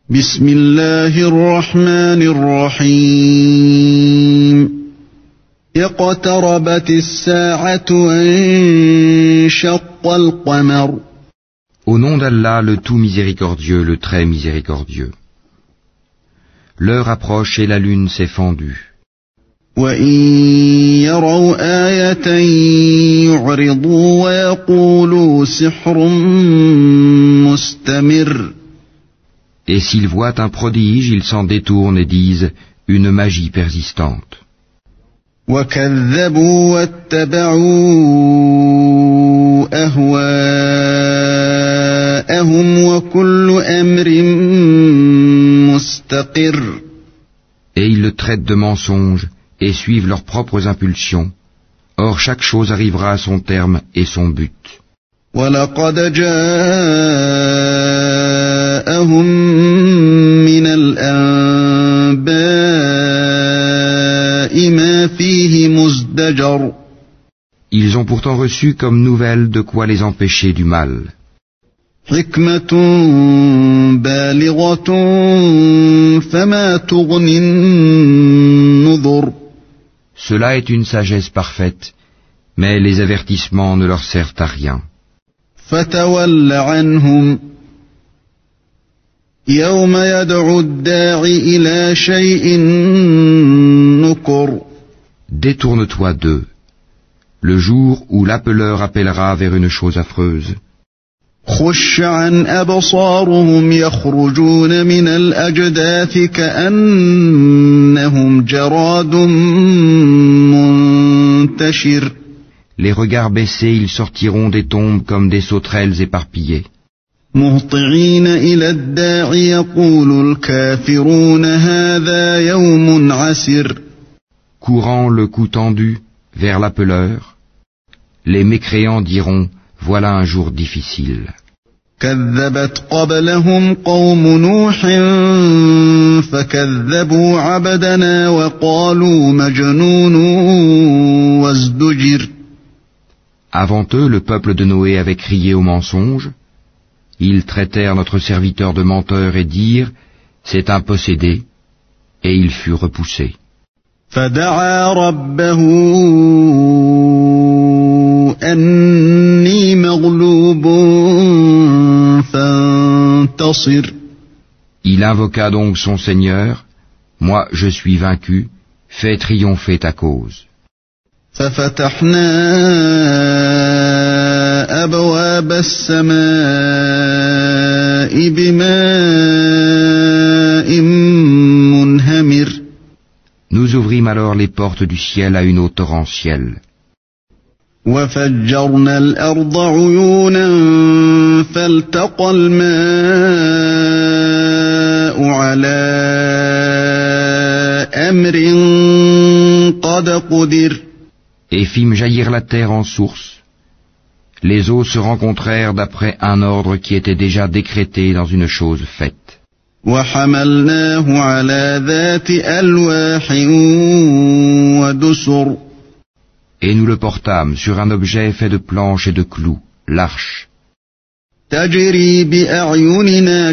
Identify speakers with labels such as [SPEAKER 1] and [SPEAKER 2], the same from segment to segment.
[SPEAKER 1] بسم الله الرحمن الرحيم اقتربت الساعة وانشق القمر
[SPEAKER 2] Au nom d'Allah, le tout miséricordieux, le très miséricordieux. L'heure approche et la lune s'est fendue.
[SPEAKER 1] وإن يروا آية يعرضوا ويقولوا سحر مستمر
[SPEAKER 2] Et s'ils voient un prodige, ils s'en détournent et disent une magie persistante.
[SPEAKER 1] وكذبوا واتبعوا أهواءهم وكل أمر مستقر.
[SPEAKER 2] Et ils le traitent de mensonge et suivent leurs propres impulsions. Or chaque chose arrivera à son terme et son but.
[SPEAKER 1] وَلَقَدْ جَاءَهُم مِّنَ الْأَنبَاءِ مَا فِيهِ مُزْدَجَرٌ.
[SPEAKER 2] Ils ont pourtant reçu comme nouvelle de quoi les empêcher du mal.
[SPEAKER 1] حِكْمَةٌ بَالِغَةٌ فَمَا تُغْنِ النُّذُرُ.
[SPEAKER 2] Cela est une sagesse parfaite, mais les avertissements ne leur servent à rien.
[SPEAKER 1] فَتَوَلَّ عَنْهُمْ يَوْمَ يَدْعُ الدَّاعِ إِلَى شَيْءٍ نُكُرٍ.
[SPEAKER 2] Détourne-toi d'eux, le jour où l'appeleur appellera vers une chose affreuse.
[SPEAKER 1] خُشَّ عَنْ أَبْصَارُهُمْ يَخْرُجُونَ مِنَ الْأَجْدَاثِ كَأَنَّهُمْ جَرَادٌ مُنْتَشِرٌ.
[SPEAKER 2] Les regards baissés, ils sortiront des tombes comme des sauterelles éparpillées.
[SPEAKER 1] مُهْطِعِينَ إِلَى الدَّاعِ يَقُولُ الْكَافِرُونَ هَذَا يَوْمٌ عَسِرٌ.
[SPEAKER 2] Courant le cou tendu vers l'appeleur, les mécréants diront « Voilà un jour difficile ».
[SPEAKER 1] كذبت قبلهم قوم نوح فكذبوا عبدنا وقالوا مجنون وازدجر.
[SPEAKER 2] Avant eux, le peuple de Noé avait crié au mensonge. Ils traitèrent notre serviteur de menteur et dirent « C'est un possédé », et il fut repoussé.
[SPEAKER 1] فدعا ربه أني مغلوب فانتصر.
[SPEAKER 2] Il invoqua donc son Seigneur, « Moi je suis vaincu, fais triompher ta cause. »
[SPEAKER 1] ففتحنا أبواب السماء بماء منهمر.
[SPEAKER 2] Nous ouvrîmes alors les portes du ciel à une eau torrentielle.
[SPEAKER 1] وفجرنا الأرض عيونا فالتقى الماء على أمر قد قدر.
[SPEAKER 2] Et fîmes jaillir la terre en source. Les eaux se rencontrèrent d'après un ordre qui était déjà décrété dans une chose faite.
[SPEAKER 1] وحملناه على ذات ألواح ودسر.
[SPEAKER 2] Et nous le portâmes sur un objet fait de planches et de clous, l'arche.
[SPEAKER 1] تجري بأعيننا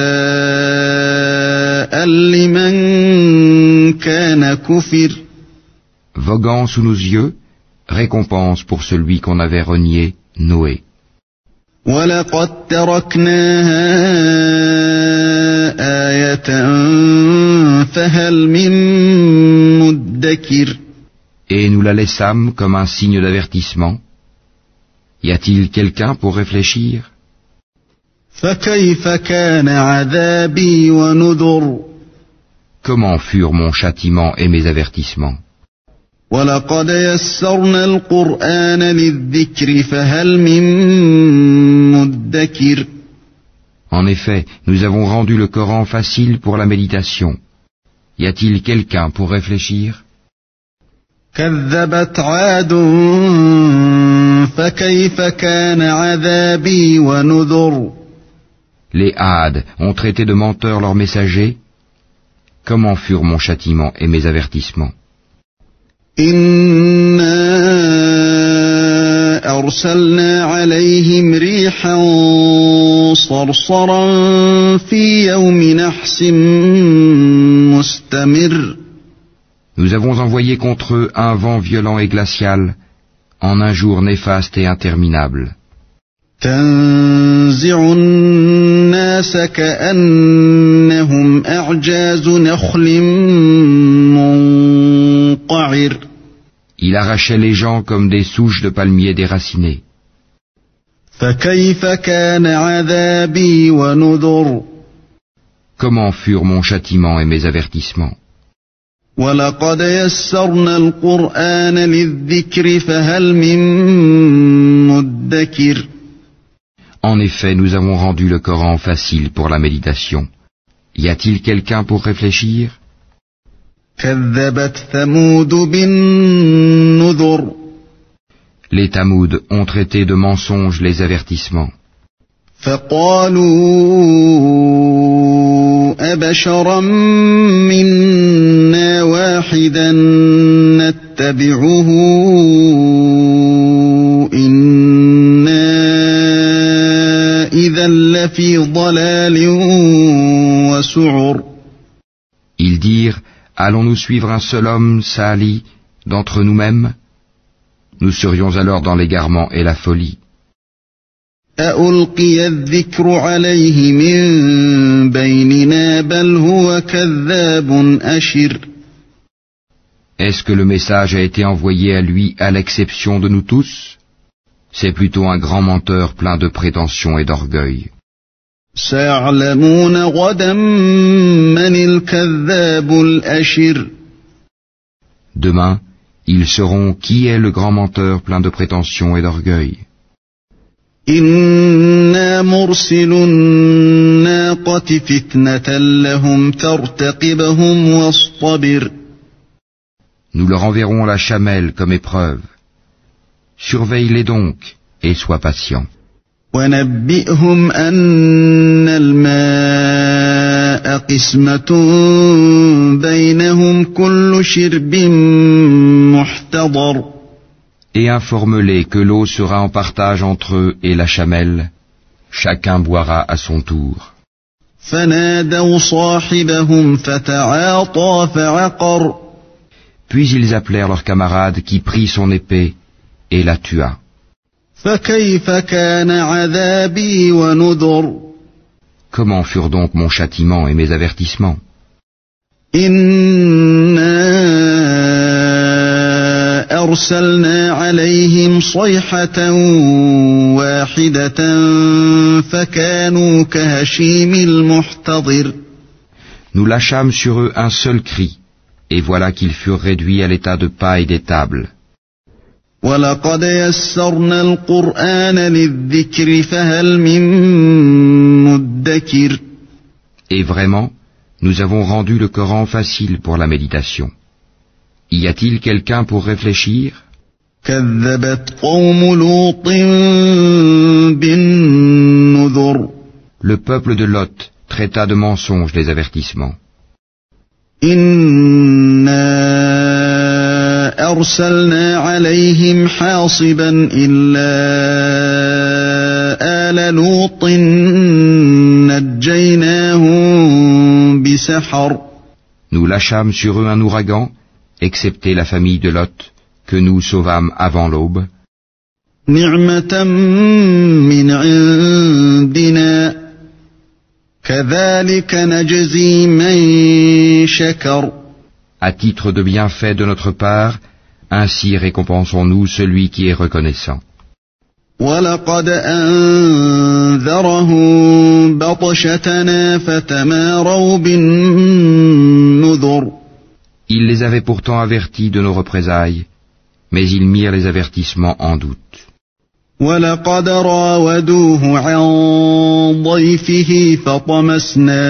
[SPEAKER 1] جزاء لمن كان كفر.
[SPEAKER 2] Voguant sous nos yeux, récompense pour celui qu'on avait renié, Noé.
[SPEAKER 1] وَلَقَدْ تَرَكْنَاهَا آيَةً فَهَلْ مِن مُّدَّكِرٍ.
[SPEAKER 2] Et nous la laissâmes comme un signe d'avertissement. Y a-t-il quelqu'un pour réfléchir?
[SPEAKER 1] فَكَيْفَ كَانَ عَذَابِي وَنُذُرِ.
[SPEAKER 2] Comment furent mon châtiment et mes avertissements?
[SPEAKER 1] وَلَقَدْ يَسَّرْنَا الْقُرْآنَ لِلذِّكْرِ فَهَلْ مِن مُّدَّكِرٍ.
[SPEAKER 2] En effet, nous avons rendu le Coran facile pour la méditation. Y a-t-il quelqu'un pour réfléchir?
[SPEAKER 1] كذبت عاد فكيف كان عذابي ونذر.
[SPEAKER 2] Les Hades ont traité de menteurs leurs messagers. Comment furent mon châtiment et mes avertissements?
[SPEAKER 1] إنا أرسلنا عليهم ريحا صرصرا في يوم نحس مستمر.
[SPEAKER 2] Nous avons envoyé contre eux un vent violent et glacial en un jour néfaste et interminable.
[SPEAKER 1] تنزع الناس كأنهم أعجاز نخل منقعر.
[SPEAKER 2] Il arrachait les gens comme des souches de palmiers déracinées.
[SPEAKER 1] فكيف كان عذابي ونذر.
[SPEAKER 2] Comment furent mon châtiment et mes avertissements?
[SPEAKER 1] ولقد يسرنا القرآن للذكر فهل من مدكر.
[SPEAKER 2] En effet, nous avons rendu le Coran facile pour la méditation. Y a-t-il quelqu'un pour réfléchir?
[SPEAKER 1] كذبت ثمود بالنذر.
[SPEAKER 2] Les Tamouds ont traité de mensonges les avertissements.
[SPEAKER 1] فقالوا أبشرا منا واحدا نتبعه إنا إذا لفي ضلال وسعر.
[SPEAKER 2] Ils dirent, allons-nous suivre un seul homme, Sali, d'entre nous-mêmes? Nous serions alors dans l'égarement et la folie.
[SPEAKER 1] أألقي الذكر عليه من بيننا بل هو كذاب أشر.
[SPEAKER 2] Est-ce que le message a été envoyé à lui à l'exception de nous tous? C'est plutôt un grand menteur plein de prétentions et d'orgueil.
[SPEAKER 1] سيعلمون غدا من الكذاب الأشر.
[SPEAKER 2] Demain, ils sauront qui est le grand menteur plein de prétentions et d'orgueil.
[SPEAKER 1] إنا مرسل الناقة فتنة لهم فارتقبهم واصطبر.
[SPEAKER 2] Nous leur enverrons la chamelle comme épreuve. Surveille-les donc et sois patient.
[SPEAKER 1] ونبئهم أن الماء قسمة بينهم كل شرب محتضر.
[SPEAKER 2] Et informe-les que l'eau sera en partage entre eux et la chamelle. Chacun boira à son tour.
[SPEAKER 1] فنادوا صاحبهم فتعاطى فعقر.
[SPEAKER 2] Puis ils appelèrent leur camarade qui prit son épée et la tua.
[SPEAKER 1] فكيف كان عذابي ونذر.
[SPEAKER 2] Comment furent donc mon châtiment et mes avertissements?
[SPEAKER 1] أرسلنا عليهم صيحة واحدة فكانوا كهشيم المحتضر.
[SPEAKER 2] Nous lâchâmes sur eux un seul cri, et voilà qu'ils furent réduits à l'état de paille des tables.
[SPEAKER 1] ولقد يسرنا القرآن للذكر فهل من مدكر.
[SPEAKER 2] Et vraiment, nous avons rendu le Coran facile pour la méditation. Y a-t-il quelqu'un pour réfléchir?
[SPEAKER 1] كذبت قوم لوط بالنذر.
[SPEAKER 2] Le peuple de Lot traita de mensonges les avertissements.
[SPEAKER 1] إنا أرسلنا عليهم حاصبا إلا آل لوط نجيناهم بسحر.
[SPEAKER 2] Nous lâchâmes sur eux un ouragan, excepté la famille de Lot, que nous sauvâmes avant l'aube.
[SPEAKER 1] نعمة من عندنا كذلك نجزي من شكر.
[SPEAKER 2] À titre de bienfait de notre part, ainsi récompensons-nous celui qui est reconnaissant.
[SPEAKER 1] وَلَقَدْ أَنذَرَهُم بَطْشَتَنَا فَتَمَارَوْا بِالنُّذُرِ.
[SPEAKER 2] Il les avait pourtant avertis de nos représailles, mais ils mirent les avertissements en doute.
[SPEAKER 1] وَلَقَدْ رَاوَدُوهُ عَن ضَيْفِهِ فَطَمَسْنَا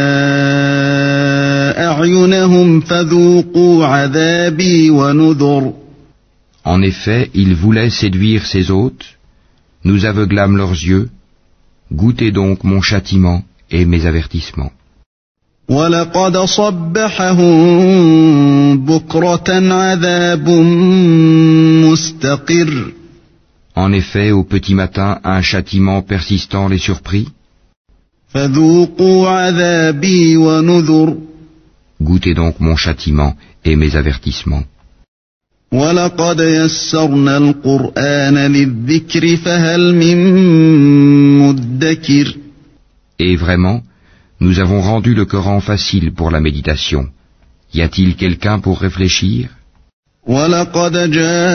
[SPEAKER 1] أَعْيُنَهُمْ فَذُوقُوا عَذَابِي وَنُذُرِ.
[SPEAKER 2] En effet, ils voulaient séduire ses hôtes, nous aveuglâmes leurs yeux, goûtez donc mon châtiment et mes avertissements.
[SPEAKER 1] وَلَقَدْ صَبَّحَهُم بُكْرَةً عَذَابٌ مُسْتَقِرٌّ.
[SPEAKER 2] En effet, au petit matin, un châtiment persistant les surprit.
[SPEAKER 1] فذوقوا عذابي ونذر
[SPEAKER 2] Goûtez donc mon châtiment et mes avertissements.
[SPEAKER 1] ولقد يسرنا القرآن للذكر فهل من مدكر
[SPEAKER 2] Et vraiment, nous avons rendu le Coran facile pour la méditation. Y a-t-il quelqu'un pour réfléchir?
[SPEAKER 1] ولقد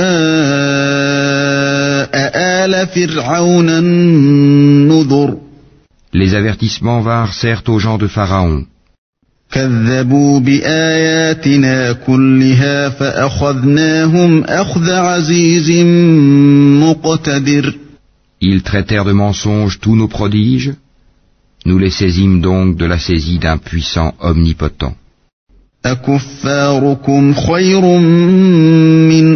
[SPEAKER 1] جاء آل فرعون النذر
[SPEAKER 2] Les avertissements vinrent certes aux gens de Pharaon.
[SPEAKER 1] كذبوا بآياتنا كلها فأخذناهم أخذ عزيز مقتدر
[SPEAKER 2] Ils traitèrent de mensonges tous nos prodiges. Nous les saisîmes donc de la saisie d'un puissant omnipotent.
[SPEAKER 1] أكفاركم خير من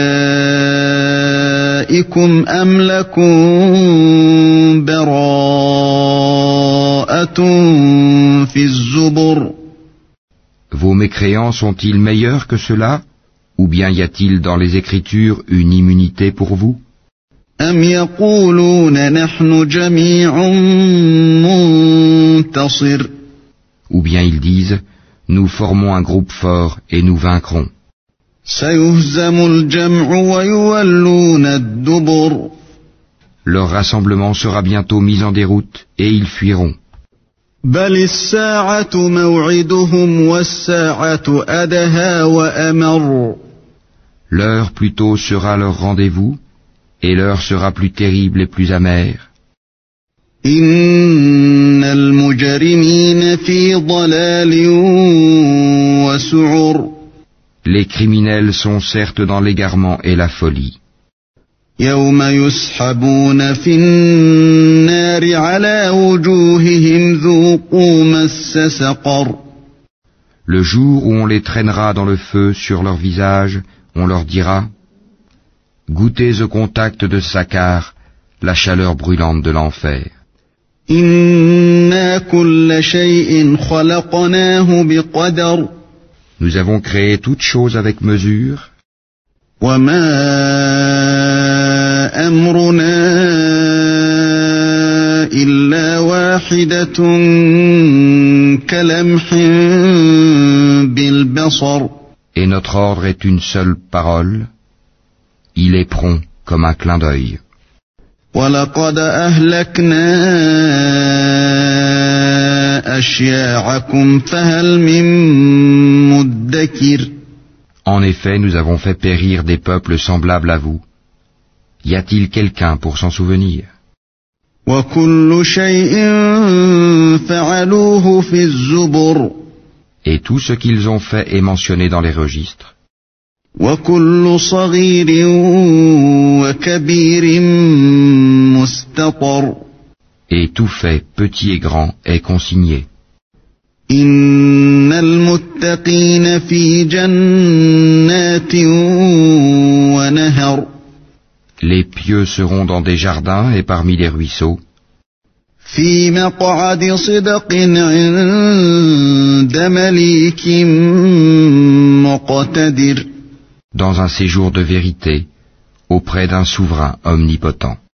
[SPEAKER 1] أولئكم أم لكم براءة في الزبر
[SPEAKER 2] Vos mécréants sont-ils meilleurs que ceux-là? Ou bien y a-t-il dans les Écritures une immunité pour vous?
[SPEAKER 1] أم يقولون نحن جميع منتصر
[SPEAKER 2] Ou bien ils disent, nous formons un groupe fort et nous vaincrons.
[SPEAKER 1] سيهزم الجمع ويولون الدبر
[SPEAKER 2] Leur rassemblement sera bientôt mis en déroute et ils fuiront.
[SPEAKER 1] بل الساعة موعدهم والساعة أدهى وأمر
[SPEAKER 2] L'heure plutôt sera leur rendez-vous et l'heure sera plus terrible et plus amère.
[SPEAKER 1] إن المجرمين في ضلال وسعر
[SPEAKER 2] Les criminels sont certes dans l'égarement et la folie.
[SPEAKER 1] يوم يسحبون في النار على وجوههم ذوقوا مس سقر
[SPEAKER 2] Le jour où on les traînera dans le feu sur leur visage, on leur dira, goûtez au contact de Sakar la chaleur brûlante de l'enfer.
[SPEAKER 1] إنا كل شيء خلقناه بقدر
[SPEAKER 2] Nous avons créé toutes choses avec mesure,
[SPEAKER 1] وما أمرنا إلا واحدة كلمح بالبصر
[SPEAKER 2] et notre ordre est une seule parole, il est prompt comme un clin d'œil.
[SPEAKER 1] ولقد أهلكنا أشياعكم فهل من مدكر
[SPEAKER 2] En effet, nous avons fait périr des peuples semblables à vous. Y a-t-il quelqu'un pour s'en souvenir?
[SPEAKER 1] وكل شيء فعلوه في الزبر
[SPEAKER 2] Et tout ce qu'ils ont fait est mentionné dans les registres.
[SPEAKER 1] وكل صغير وكبير مستطر
[SPEAKER 2] Et tout fait, petit et grand, est consigné.
[SPEAKER 1] إن المتقين في جنات ونهر
[SPEAKER 2] Les pieux seront dans des jardins et parmi les ruisseaux,
[SPEAKER 1] في مقعد صدق عند مليك مقتدر
[SPEAKER 2] dans un séjour de vérité, auprès d'un souverain omnipotent.